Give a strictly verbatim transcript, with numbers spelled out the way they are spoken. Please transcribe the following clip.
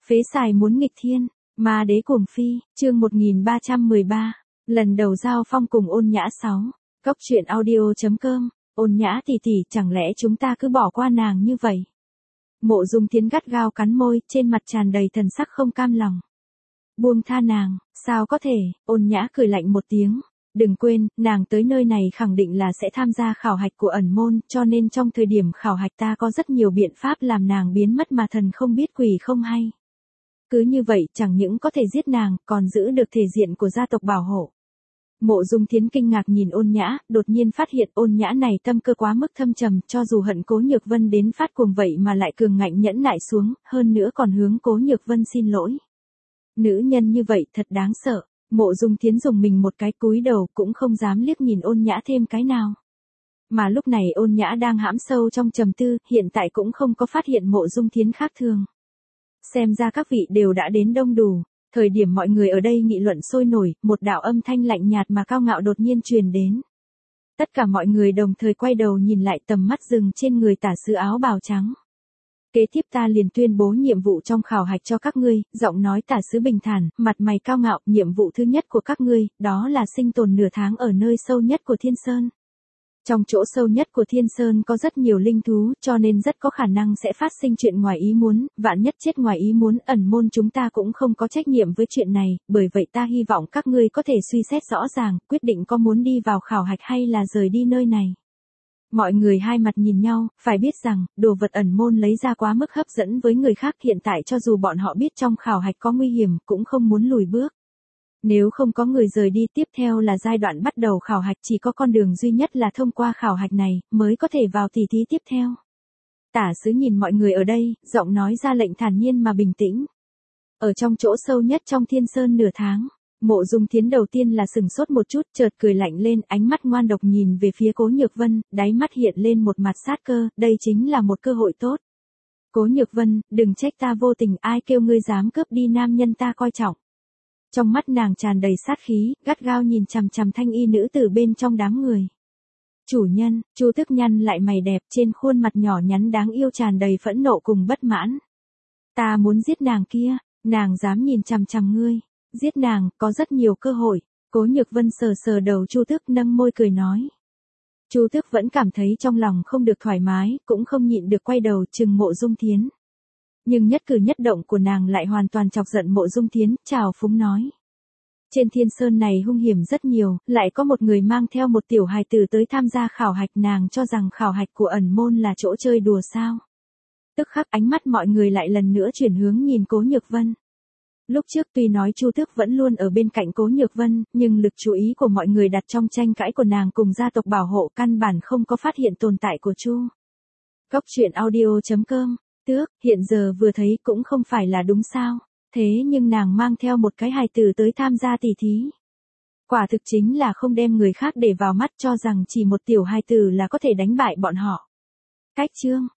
Phế xài muốn nghịch thiên, ma đế cuồng phi, chương một nghìn ba trăm mười ba, lần đầu giao phong cùng Ôn Nhã sáu, cốc truyện audio.com, Ôn Nhã tỷ tỷ chẳng lẽ chúng ta cứ bỏ qua nàng như vậy? Mộ Dung Thiến gắt gao cắn môi, trên mặt tràn đầy thần sắc không cam lòng. Buông tha nàng, sao có thể? Ôn Nhã cười lạnh một tiếng. Đừng quên, nàng tới nơi này khẳng định là sẽ tham gia khảo hạch của ẩn môn, cho nên trong thời điểm khảo hạch ta có rất nhiều biện pháp làm nàng biến mất mà thần không biết quỷ không hay. Cứ như vậy chẳng những có thể giết nàng, còn giữ được thể diện của gia tộc bảo hộ. Mộ Dung Thiến kinh ngạc nhìn Ôn Nhã, đột nhiên phát hiện Ôn Nhã này tâm cơ quá mức thâm trầm, cho dù hận Cố Nhược Vân đến phát cuồng vậy mà lại cường ngạnh nhẫn nại xuống, hơn nữa còn hướng Cố Nhược Vân xin lỗi. Nữ nhân như vậy thật đáng sợ. Mộ Dung Thiến dùng mình một cái cúi đầu cũng không dám liếc nhìn Ôn Nhã thêm cái nào. Mà lúc này Ôn Nhã đang hãm sâu trong trầm tư, hiện tại cũng không có phát hiện Mộ Dung Thiến khác thường. Xem ra các vị đều đã đến đông đủ, thời điểm mọi người ở đây nghị luận sôi nổi, một đạo âm thanh lạnh nhạt mà cao ngạo đột nhiên truyền đến. Tất cả mọi người đồng thời quay đầu nhìn lại, tầm mắt dừng trên người tả sứ áo bào trắng. Kế tiếp ta liền tuyên bố nhiệm vụ trong khảo hạch cho các ngươi, giọng nói tả sứ bình thản, mặt mày cao ngạo, nhiệm vụ thứ nhất của các ngươi, đó là sinh tồn nửa tháng ở nơi sâu nhất của Thiên Sơn. Trong chỗ sâu nhất của Thiên Sơn có rất nhiều linh thú, cho nên rất có khả năng sẽ phát sinh chuyện ngoài ý muốn, vạn nhất chết ngoài ý muốn, ẩn môn chúng ta cũng không có trách nhiệm với chuyện này, bởi vậy ta hy vọng các ngươi có thể suy xét rõ ràng, quyết định có muốn đi vào khảo hạch hay là rời đi nơi này. Mọi người hai mặt nhìn nhau, phải biết rằng, đồ vật ẩn môn lấy ra quá mức hấp dẫn với người khác, hiện tại cho dù bọn họ biết trong khảo hạch có nguy hiểm, cũng không muốn lùi bước. Nếu không có người rời đi, tiếp theo là giai đoạn bắt đầu khảo hạch, chỉ có con đường duy nhất là thông qua khảo hạch này, mới có thể vào tỷ thí tiếp theo. Tả sứ nhìn mọi người ở đây, giọng nói ra lệnh thản nhiên mà bình tĩnh. Ở trong chỗ sâu nhất trong Thiên Sơn nửa tháng. Mộ Dung Thiến đầu tiên là sừng sốt một chút, chợt cười lạnh lên, ánh mắt ngoan độc nhìn về phía Cố Nhược Vân, đáy mắt hiện lên một mặt sát cơ, đây chính là một cơ hội tốt. Cố Nhược Vân, đừng trách ta vô tình, ai kêu ngươi dám cướp đi nam nhân ta coi trọng. Trong mắt nàng tràn đầy sát khí, gắt gao nhìn chằm chằm thanh y nữ tử bên trong đám người. Chủ nhân, Chu Tức nhăn lại mày đẹp, trên khuôn mặt nhỏ nhắn đáng yêu tràn đầy phẫn nộ cùng bất mãn. Ta muốn giết nàng kia, nàng dám nhìn chằm chằm ngươi. Giết nàng, có rất nhiều cơ hội. Cố Nhược Vân sờ sờ đầu Chu Tước, nâng môi cười nói. Chu Tước vẫn cảm thấy trong lòng không được thoải mái, cũng không nhịn được quay đầu trừng Mộ Dung Thiến. Nhưng nhất cử nhất động của nàng lại hoàn toàn chọc giận Mộ Dung Thiến, chào phúng nói. Trên Thiên Sơn này hung hiểm rất nhiều, lại có một người mang theo một tiểu hài tử tới tham gia khảo hạch, nàng cho rằng khảo hạch của ẩn môn là chỗ chơi đùa sao. Tức khắc ánh mắt mọi người lại lần nữa chuyển hướng nhìn Cố Nhược Vân. Lúc trước tuy nói Chu Tước vẫn luôn ở bên cạnh Cố Nhược Vân, nhưng lực chú ý của mọi người đặt trong tranh cãi của nàng cùng gia tộc bảo hộ, căn bản không có phát hiện tồn tại của Chu. Cốc truyện audio.com, Tước, hiện giờ vừa thấy cũng không phải là đúng sao, thế nhưng nàng mang theo một cái hài tử tới tham gia tỷ thí. Quả thực chính là không đem người khác để vào mắt, cho rằng chỉ một tiểu hài tử là có thể đánh bại bọn họ. Cách chương,